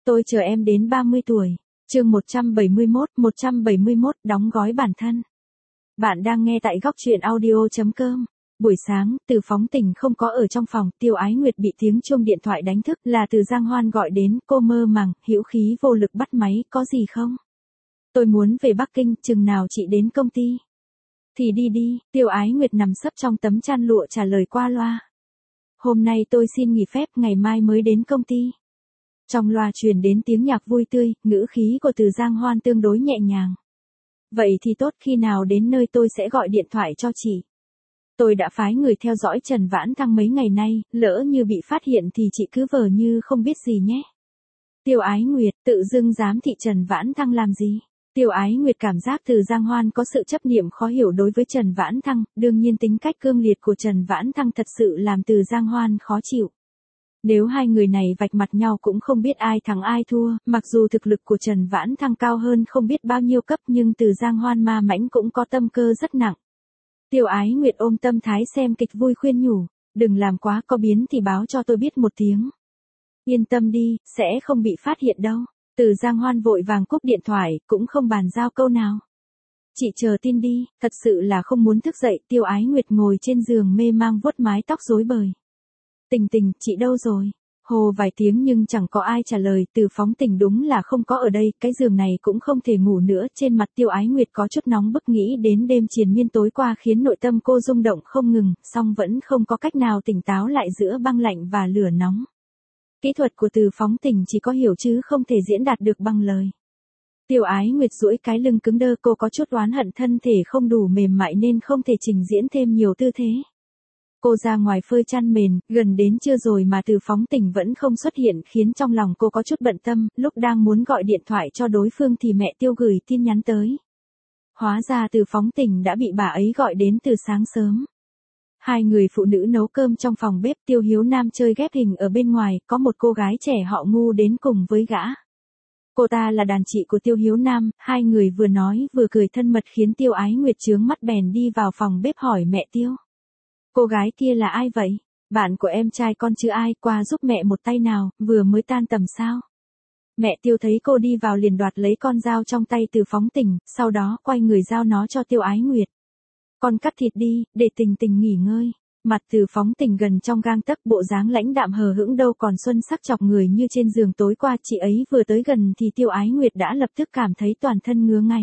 Tôi chờ em đến 30 tuổi. Chương 171, đóng gói bản thân. Bạn đang nghe tại góc truyện audio.com. Buổi sáng, Từ Phóng Tình không có ở trong phòng, Tiêu Ái Nguyệt bị tiếng chuông điện thoại đánh thức, là từ Giang Hoan gọi đến, cô mơ màng, hữu khí vô lực bắt máy, có gì không? Tôi muốn về Bắc Kinh, chừng nào chị đến công ty? Thì đi đi, Tiêu Ái Nguyệt nằm sấp trong tấm chăn lụa trả lời qua loa. Hôm nay tôi xin nghỉ phép, ngày mai mới đến công ty. Trong loa truyền đến tiếng nhạc vui tươi, ngữ khí của Từ Giang Hoan tương đối nhẹ nhàng. Vậy thì tốt, khi nào đến nơi tôi sẽ gọi điện thoại cho chị. Tôi đã phái người theo dõi Trần Vãn Thăng mấy ngày nay, lỡ như bị phát hiện thì chị cứ vờ như không biết gì nhé. Tiêu Ái Nguyệt, tự dưng giám thị Trần Vãn Thăng làm gì? Tiêu Ái Nguyệt cảm giác Từ Giang Hoan có sự chấp niệm khó hiểu đối với Trần Vãn Thăng, đương nhiên tính cách cương liệt của Trần Vãn Thăng thật sự làm Từ Giang Hoan khó chịu. Nếu hai người này vạch mặt nhau cũng không biết ai thắng ai thua, mặc dù thực lực của Trần Vãn Thăng cao hơn không biết bao nhiêu cấp nhưng Từ Giang Hoan ma mãnh cũng có tâm cơ rất nặng. Tiêu Ái Nguyệt ôm tâm thái xem kịch vui khuyên nhủ, đừng làm quá, có biến thì báo cho tôi biết một tiếng. Yên tâm đi, sẽ không bị phát hiện đâu. Từ Giang Hoan vội vàng cúp điện thoại, cũng không bàn giao câu nào. Chị chờ tin đi, thật sự là không muốn thức dậy. Tiêu Ái Nguyệt ngồi trên giường mê mang vuốt mái tóc rối bời. Tình Tình, chị đâu rồi? Hồ vài tiếng nhưng chẳng có ai trả lời. Từ Phóng Tình đúng là không có ở đây, cái giường này cũng không thể ngủ nữa. Trên mặt Tiêu Ái Nguyệt có chút nóng bức, nghĩ đến đêm triền miên tối qua khiến nội tâm cô rung động không ngừng, song vẫn không có cách nào tỉnh táo lại giữa băng lạnh và lửa nóng. Kỹ thuật của Từ Phóng Tình chỉ có hiểu chứ không thể diễn đạt được bằng lời. Tiêu Ái Nguyệt duỗi cái lưng cứng đơ, cô có chút oán hận thân thể không đủ mềm mại nên không thể trình diễn thêm nhiều tư thế. Cô ra ngoài phơi chăn mền, gần đến trưa rồi mà Từ Phóng Tình vẫn không xuất hiện khiến trong lòng cô có chút bận tâm, lúc đang muốn gọi điện thoại cho đối phương thì mẹ Tiêu gửi tin nhắn tới. Hóa ra Từ Phóng Tình đã bị bà ấy gọi đến từ sáng sớm. Hai người phụ nữ nấu cơm trong phòng bếp, Tiêu Hiếu Nam chơi ghép hình ở bên ngoài, có một cô gái trẻ họ Ngu đến cùng với gã. Cô ta là đàn chị của Tiêu Hiếu Nam, hai người vừa nói vừa cười thân mật khiến Tiêu Ái Nguyệt chướng mắt bèn đi vào phòng bếp hỏi mẹ Tiêu. Cô gái kia là ai vậy? Bạn của em trai con chứ ai, qua giúp mẹ một tay nào, vừa mới tan tầm sao? Mẹ Tiêu thấy cô đi vào liền đoạt lấy con dao trong tay Từ Phóng Tình, sau đó quay người giao nó cho Tiêu Ái Nguyệt. Con cắt thịt đi, để Tình Tình nghỉ ngơi. Mặt Từ Phóng Tình gần trong gang tấc, bộ dáng lãnh đạm hờ hững đâu còn xuân sắc chọc người như trên giường tối qua. Chị ấy vừa tới gần thì Tiêu Ái Nguyệt đã lập tức cảm thấy toàn thân ngứa ngáy.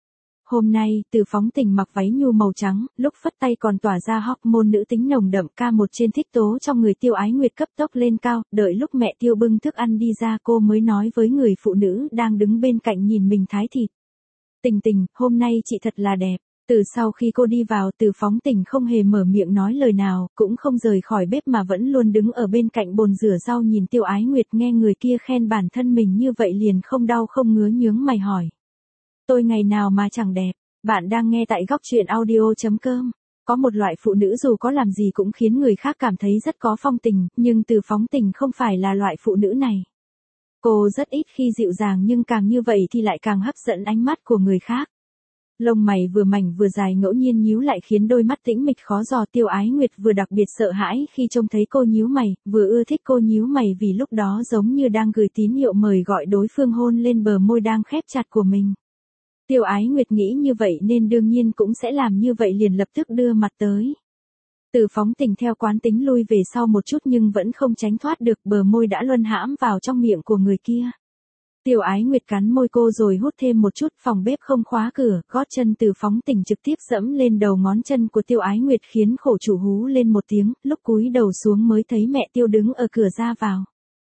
Hôm nay, Từ Phóng Tình mặc váy nhu màu trắng, lúc phất tay còn tỏa ra hormone nữ tính nồng đậm, ca một trên thích tố trong người Tiêu Ái Nguyệt cấp tốc lên cao, đợi lúc mẹ Tiêu bưng thức ăn đi ra cô mới nói với người phụ nữ đang đứng bên cạnh nhìn mình thái thịt. Tình Tình, hôm nay chị thật là đẹp. Từ sau khi cô đi vào, Từ Phóng Tình không hề mở miệng nói lời nào, cũng không rời khỏi bếp mà vẫn luôn đứng ở bên cạnh bồn rửa rau nhìn Tiêu Ái Nguyệt, nghe người kia khen bản thân mình như vậy liền không đau không ngứa nhướng mày hỏi. Tôi ngày nào mà chẳng đẹp. Bạn đang nghe tại góc truyện audio.com. Có một loại phụ nữ dù có làm gì cũng khiến người khác cảm thấy rất có phong tình, nhưng Từ Phóng Tình không phải là loại phụ nữ này. Cô rất ít khi dịu dàng nhưng càng như vậy thì lại càng hấp dẫn ánh mắt của người khác. Lông mày vừa mảnh vừa dài ngẫu nhiên nhíu lại khiến đôi mắt tĩnh mịch khó dò. Tiêu Ái Nguyệt vừa đặc biệt sợ hãi khi trông thấy cô nhíu mày, vừa ưa thích cô nhíu mày vì lúc đó giống như đang gửi tín hiệu mời gọi đối phương hôn lên bờ môi đang khép chặt của mình. Tiêu Ái Nguyệt nghĩ như vậy nên đương nhiên cũng sẽ làm như vậy, liền lập tức đưa mặt tới. Từ Phóng Tình theo quán tính lui về sau một chút nhưng vẫn không tránh thoát được, bờ môi đã luân hãm vào trong miệng của người kia. Tiêu Ái Nguyệt cắn môi cô rồi hút thêm một chút, phòng bếp không khóa cửa, gót chân Từ Phóng Tình trực tiếp dẫm lên đầu ngón chân của Tiêu Ái Nguyệt khiến khổ chủ hú lên một tiếng, lúc cúi đầu xuống mới thấy mẹ Tiêu đứng ở cửa ra vào.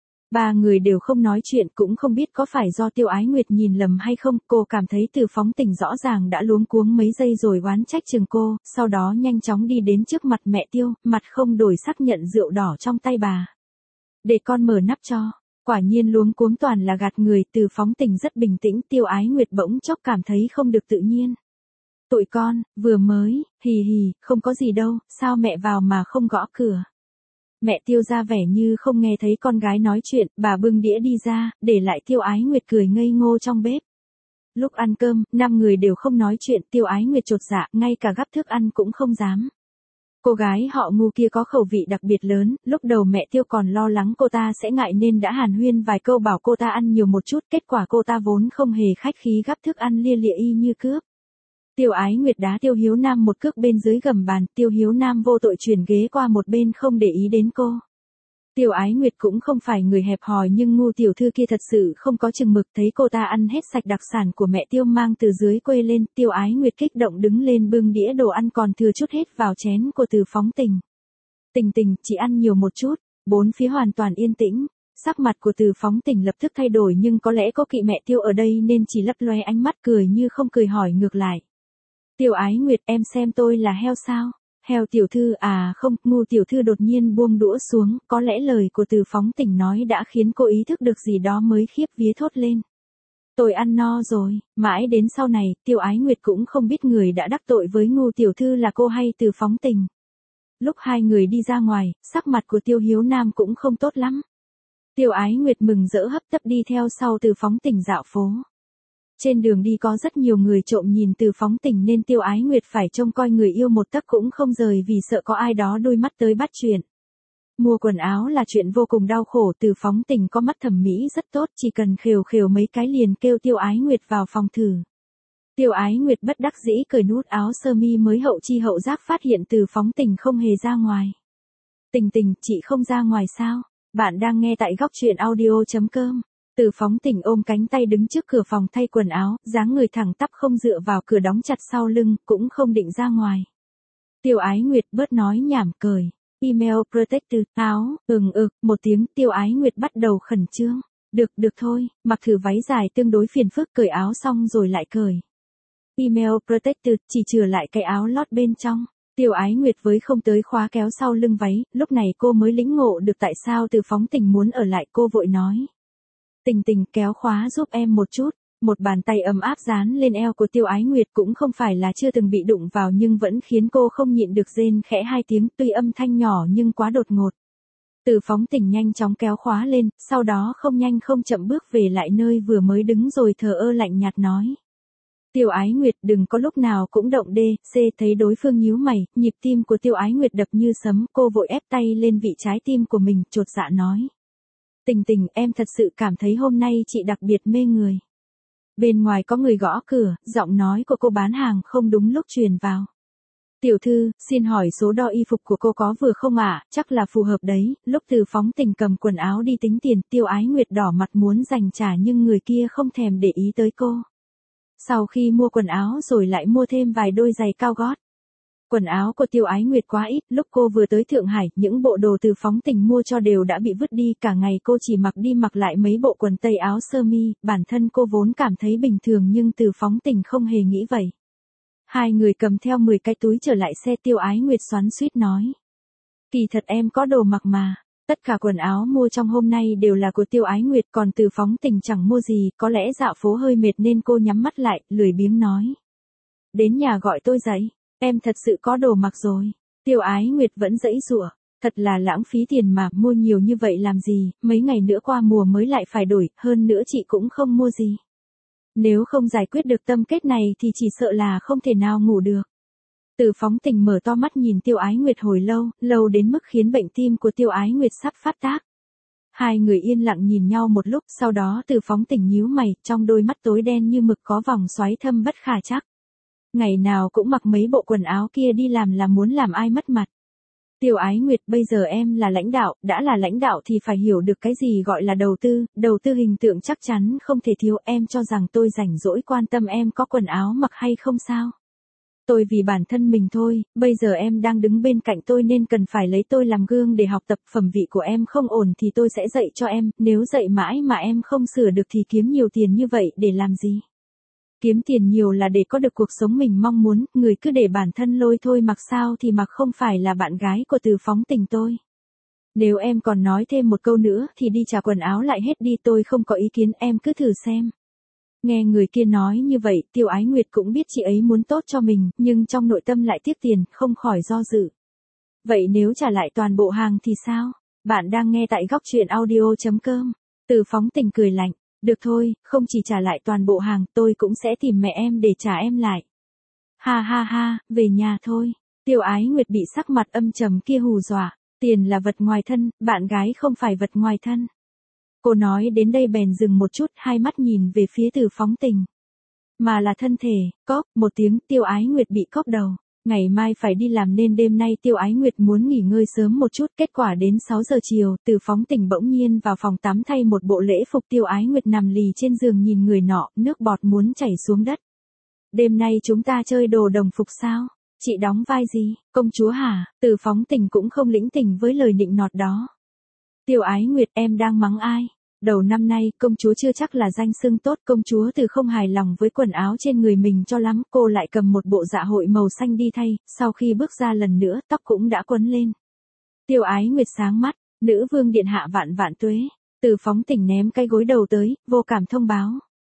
Ba người đều không nói chuyện, cũng không biết có phải do Tiêu Ái Nguyệt nhìn lầm hay không, cô cảm thấy Từ Phóng Tình rõ ràng đã luống cuống mấy giây rồi oán trách chừng cô, sau đó nhanh chóng đi đến trước mặt mẹ Tiêu, mặt không đổi sắc nhận rượu đỏ trong tay bà. Để con mở nắp cho. Quả nhiên luống cuống toàn là gạt người. Từ Phóng Tình rất bình tĩnh, Tiêu Ái Nguyệt bỗng chốc cảm thấy không được tự nhiên. Tụi con, vừa mới, hì hì, không có gì đâu, sao mẹ vào mà không gõ cửa. Mẹ Tiêu ra vẻ như không nghe thấy con gái nói chuyện, bà bưng đĩa đi ra, để lại Tiêu Ái Nguyệt cười ngây ngô trong bếp. Lúc ăn cơm, 5 người đều không nói chuyện, Tiêu Ái Nguyệt chột dạ, ngay cả gắp thức ăn cũng không dám. Cô gái họ Ngu kia có khẩu vị đặc biệt lớn, lúc đầu mẹ Tiêu còn lo lắng cô ta sẽ ngại nên đã hàn huyên vài câu bảo cô ta ăn nhiều một chút, kết quả cô ta vốn không hề khách khí gắp thức ăn lia lịa y như cướp. Tiêu Ái Nguyệt đá Tiêu Hiếu Nam một cước bên dưới gầm bàn, Tiêu Hiếu Nam vô tội chuyển ghế qua một bên không để ý đến cô. Tiêu Ái Nguyệt cũng không phải người hẹp hòi nhưng Ngu tiểu thư kia thật sự không có chừng mực, thấy cô ta ăn hết sạch đặc sản của mẹ Tiêu mang từ dưới quê lên, Tiêu Ái Nguyệt kích động đứng lên bưng đĩa đồ ăn còn thừa chút hết vào chén của Từ Phóng Tình. Tình Tình, chỉ ăn nhiều một chút. Bốn phía hoàn toàn yên tĩnh, sắc mặt của Từ Phóng Tình lập tức thay đổi nhưng có lẽ có kỵ mẹ Tiêu ở đây nên chỉ lấp loe ánh mắt cười như không cười hỏi ngược lại. Tiêu Ái Nguyệt, em xem tôi là heo sao? Heo tiểu thư à? Không, Ngu tiểu thư đột nhiên buông đũa xuống, có lẽ lời của Từ Phóng Tình nói đã khiến cô ý thức được gì đó mới khiếp vía thốt lên. Tôi ăn no rồi. Mãi đến sau này, Tiêu Ái Nguyệt cũng không biết người đã đắc tội với Ngu tiểu thư là cô hay Từ Phóng Tình. Lúc hai người đi ra ngoài, sắc mặt của Tiêu Hiếu Nam cũng không tốt lắm. Tiêu Ái Nguyệt mừng rỡ hấp tấp đi theo sau Từ Phóng Tình dạo phố. Trên đường đi có rất nhiều người trộm nhìn Từ Phóng Tình nên Tiêu Ái Nguyệt phải trông coi người yêu một tấc cũng không rời vì sợ có ai đó đôi mắt tới bắt chuyện. Mua quần áo là chuyện vô cùng đau khổ, Từ Phóng Tình có mắt thẩm mỹ rất tốt, chỉ cần khều khều mấy cái liền kêu Tiêu Ái Nguyệt vào phòng thử. Tiêu Ái Nguyệt bất đắc dĩ cởi nút áo sơ mi mới hậu chi hậu giác phát hiện Từ Phóng Tình không hề ra ngoài. Tình Tình, chị không ra ngoài sao? Bạn đang nghe tại góc truyện audio.com. Từ Phóng Tình ôm cánh tay đứng trước cửa phòng thay quần áo, dáng người thẳng tắp không dựa vào cửa đóng chặt sau lưng, cũng không định ra ngoài. Tiêu Ái Nguyệt bớt nói nhảm cười. Email protected, áo, một tiếng, Tiêu Ái Nguyệt bắt đầu khẩn trương. Được thôi, mặc thử váy dài tương đối phiền phức, cởi áo xong rồi lại cởi. Email protected, chỉ chừa lại cái áo lót bên trong. Tiêu Ái Nguyệt với không tới khóa kéo sau lưng váy, lúc này cô mới lĩnh ngộ được tại sao Từ Phóng Tình muốn ở lại, cô vội nói. Tình Tình, kéo khóa giúp em một chút. Một bàn tay ấm áp dán lên eo của Tiêu Ái Nguyệt, cũng không phải là chưa từng bị đụng vào nhưng vẫn khiến cô không nhịn được rên khẽ hai tiếng, tuy âm thanh nhỏ nhưng quá đột ngột. Từ Phóng Tình nhanh chóng kéo khóa lên, sau đó không nhanh không chậm bước về lại nơi vừa mới đứng rồi thờ ơ lạnh nhạt nói. Tiêu Ái Nguyệt, đừng có lúc nào cũng động đê, thấy đối phương nhíu mày, nhịp tim của Tiêu Ái Nguyệt đập như sấm, cô vội ép tay lên vị trái tim của mình, chột dạ nói. Tình Tình, em thật sự cảm thấy hôm nay chị đặc biệt mê người. Bên ngoài có người gõ cửa, giọng nói của cô bán hàng không đúng lúc truyền vào. Tiểu thư, xin hỏi số đo y phục của cô có vừa không ạ? Chắc là phù hợp đấy. Lúc Từ Phóng Tình cầm quần áo đi tính tiền, Tiêu Ái Nguyệt đỏ mặt muốn giành trả nhưng người kia không thèm để ý tới cô. Sau khi mua quần áo rồi lại mua thêm vài đôi giày cao gót. Quần áo của Tiêu Ái Nguyệt quá ít, lúc cô vừa tới Thượng Hải, những bộ đồ Từ Phóng Tình mua cho đều đã bị vứt đi, cả ngày cô chỉ mặc đi mặc lại mấy bộ quần tây áo sơ mi, bản thân cô vốn cảm thấy bình thường nhưng Từ Phóng Tình không hề nghĩ vậy. Hai người cầm theo 10 cái túi trở lại xe, Tiêu Ái Nguyệt xoắn xuýt nói. Kỳ thật em có đồ mặc mà. Tất cả quần áo mua trong hôm nay đều là của Tiêu Ái Nguyệt, còn Từ Phóng Tình chẳng mua gì, có lẽ dạo phố hơi mệt nên cô nhắm mắt lại, lười biếng nói. Đến nhà gọi tôi dậy, em thật sự có đồ mặc rồi. Tiêu Ái Nguyệt vẫn giãy giụa, thật là lãng phí tiền mà, mua nhiều như vậy làm gì, mấy ngày nữa qua mùa mới lại phải đổi, hơn nữa chị cũng không mua gì. Nếu không giải quyết được tâm kết này thì chỉ sợ là không thể nào ngủ được. Từ Phóng Tình mở to mắt nhìn Tiêu Ái Nguyệt hồi lâu, lâu đến mức khiến bệnh tim của Tiêu Ái Nguyệt sắp phát tác. Hai người yên lặng nhìn nhau một lúc, sau đó Từ Phóng Tình nhíu mày, trong đôi mắt tối đen như mực có vòng xoáy thâm bất khả trắc. Ngày nào cũng mặc mấy bộ quần áo kia đi làm là muốn làm ai mất mặt. Tiêu Ái Nguyệt, bây giờ em là lãnh đạo, đã là lãnh đạo thì phải hiểu được cái gì gọi là đầu tư hình tượng chắc chắn không thể thiếu, em cho rằng tôi rảnh rỗi quan tâm em có quần áo mặc hay không sao? Tôi vì bản thân mình thôi, bây giờ em đang đứng bên cạnh tôi nên cần phải lấy tôi làm gương để học tập, phẩm vị của em không ổn thì tôi sẽ dạy cho em, nếu dạy mãi mà em không sửa được thì kiếm nhiều tiền như vậy để làm gì? Kiếm tiền nhiều là để có được cuộc sống mình mong muốn, người cứ để bản thân lôi thôi mặc sao thì mặc không phải là bạn gái của Từ Phóng Tình tôi. Nếu em còn nói thêm một câu nữa thì đi trả quần áo lại hết đi, tôi không có ý kiến, em cứ thử xem. Nghe người kia nói như vậy, Tiêu Ái Nguyệt cũng biết chị ấy muốn tốt cho mình, nhưng trong nội tâm lại tiếc tiền, không khỏi do dự. Vậy nếu trả lại toàn bộ hàng thì sao? Bạn đang nghe tại góc truyện audio.com. Từ Phóng Tình cười lạnh. Được thôi, không chỉ trả lại toàn bộ hàng, tôi cũng sẽ tìm mẹ em để trả em lại. Ha ha ha, về nhà thôi. Tiêu Ái Nguyệt bị sắc mặt âm trầm kia hù dọa, tiền là vật ngoài thân, bạn gái không phải vật ngoài thân. Cô nói đến đây bèn dừng một chút, hai mắt nhìn về phía Từ Phóng Tình. Mà là thân thể, cóp, một tiếng Tiêu Ái Nguyệt bị cóp đầu. Ngày mai phải đi làm nên đêm nay Tiêu Ái Nguyệt muốn nghỉ ngơi sớm một chút, kết quả đến 6 giờ chiều, Từ Phóng Tình bỗng nhiên vào phòng tắm thay một bộ lễ phục. Tiêu Ái Nguyệt nằm lì trên giường nhìn người nọ, nước bọt muốn chảy xuống đất. Đêm nay chúng ta chơi đồ đồng phục sao? Chị đóng vai gì? Công chúa hả? Từ Phóng Tình cũng không lĩnh tình với lời nịnh nọt đó. Tiêu Ái Nguyệt, em đang mắng ai? Đầu năm nay, công chúa chưa chắc là danh xưng tốt. Công chúa Từ không hài lòng với quần áo trên người mình cho lắm. Cô lại cầm một bộ dạ hội màu xanh đi thay. Sau khi bước ra lần nữa, tóc cũng đã quấn lên. Tiêu Ái Nguyệt sáng mắt. Nữ vương điện hạ vạn vạn tuế. Từ Phóng Tình ném cái gối đầu tới, vô cảm thông báo.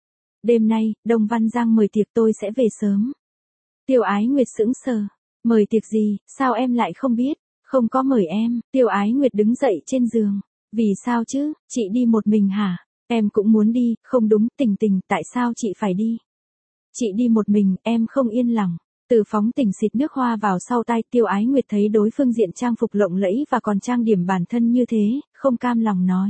Đêm nay, Đông Văn Giang mời tiệc, tôi sẽ về sớm. Tiêu Ái Nguyệt sững sờ. Mời tiệc gì, sao em lại không biết? Không có mời em. Tiêu Ái Nguyệt đứng dậy trên giường. Vì sao chứ, chị đi một mình hả? Em cũng muốn đi, không đúng, Tình Tình, tại sao chị phải đi? Chị đi một mình, em không yên lòng. Từ Phóng Tình xịt nước hoa vào sau tai. Tiêu Ái Nguyệt thấy đối phương diện trang phục lộng lẫy và còn trang điểm bản thân như thế, không cam lòng nói.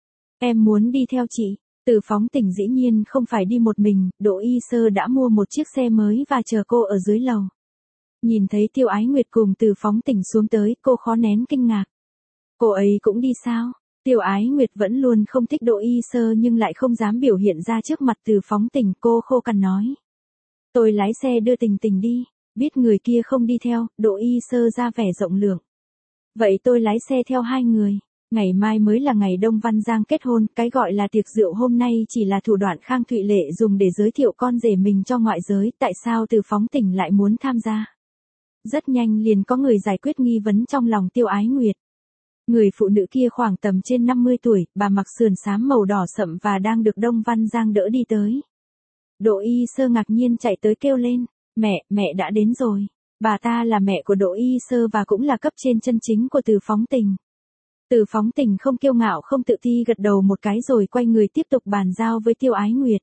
Em muốn đi theo chị. Từ Phóng Tình dĩ nhiên không phải đi một mình, Đỗ Y Sơ đã mua một chiếc xe mới và chờ cô ở dưới lầu. Nhìn thấy Tiêu Ái Nguyệt cùng Từ Phóng Tình xuống tới, cô khó nén kinh ngạc. Cô ấy cũng đi sao? Tiêu Ái Nguyệt vẫn luôn không thích Đỗ Y Sơ nhưng lại không dám biểu hiện ra trước mặt Từ Phóng Tình, cô khô cằn nói. Tôi lái xe đưa Tình Tình đi, biết người kia không đi theo, Đỗ Y Sơ ra vẻ rộng lượng. Vậy tôi lái xe theo hai người. Ngày mai mới là ngày Đông Văn Giang kết hôn, cái gọi là tiệc rượu hôm nay chỉ là thủ đoạn Khang Thụy Lệ dùng để giới thiệu con rể mình cho ngoại giới, tại sao Từ Phóng Tình lại muốn tham gia? Rất nhanh liền có người giải quyết nghi vấn trong lòng Tiêu Ái Nguyệt. Người phụ nữ kia khoảng tầm trên 50 tuổi, bà mặc sườn xám màu đỏ sậm và đang được Đông Văn Giang đỡ đi tới. Đỗ Y Sơ ngạc nhiên chạy tới kêu lên, mẹ đã đến rồi. Bà ta là mẹ của Đỗ Y Sơ và cũng là cấp trên chân chính của Từ Phóng Tình. Từ Phóng Tình không kiêu ngạo không tự ti gật đầu một cái rồi quay người tiếp tục bàn giao với Tiêu Ái Nguyệt.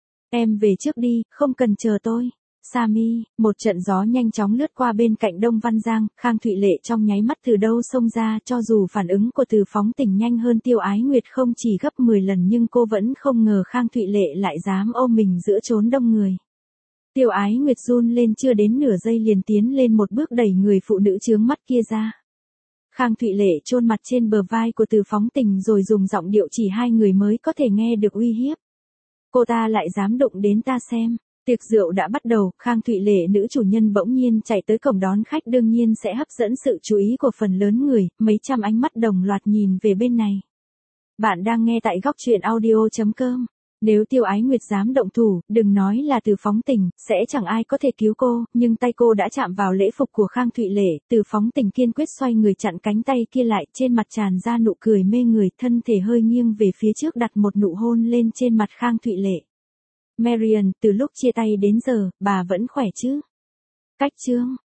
Em về trước đi, không cần chờ tôi. Sami, một trận gió nhanh chóng lướt qua bên cạnh Đông Văn Giang, Khang Thụy Lệ trong nháy mắt từ đâu xông ra, cho dù phản ứng của Từ Phóng Tình nhanh hơn Tiêu Ái Nguyệt không chỉ gấp 10 lần nhưng cô vẫn không ngờ Khang Thụy Lệ lại dám ôm mình giữa chốn đông người. Tiêu Ái Nguyệt run lên, chưa đến nửa giây liền tiến lên một bước đẩy người phụ nữ chướng mắt kia ra. Khang Thụy Lệ chôn mặt trên bờ vai của Từ Phóng Tình rồi dùng giọng điệu chỉ hai người mới có thể nghe được uy hiếp. Cô ta lại dám đụng đến ta xem. Tiệc rượu đã bắt đầu, Khang Thụy Lệ nữ chủ nhân bỗng nhiên chạy tới cổng đón khách, đương nhiên sẽ hấp dẫn sự chú ý của phần lớn người, mấy trăm ánh mắt đồng loạt nhìn về bên này. Bạn đang nghe tại góc truyện audio.com. Nếu Tiêu Ái Nguyệt dám động thủ, đừng nói là Từ Phóng Tình, sẽ chẳng ai có thể cứu cô, nhưng tay cô đã chạm vào lễ phục của Khang Thụy Lệ, Từ Phóng Tình kiên quyết xoay người chặn cánh tay kia lại, trên mặt tràn ra nụ cười mê người, thân thể hơi nghiêng về phía trước đặt một nụ hôn lên trên mặt Khang Thụy Lệ. Marian, từ lúc chia tay đến giờ, bà vẫn khỏe chứ? Cách chương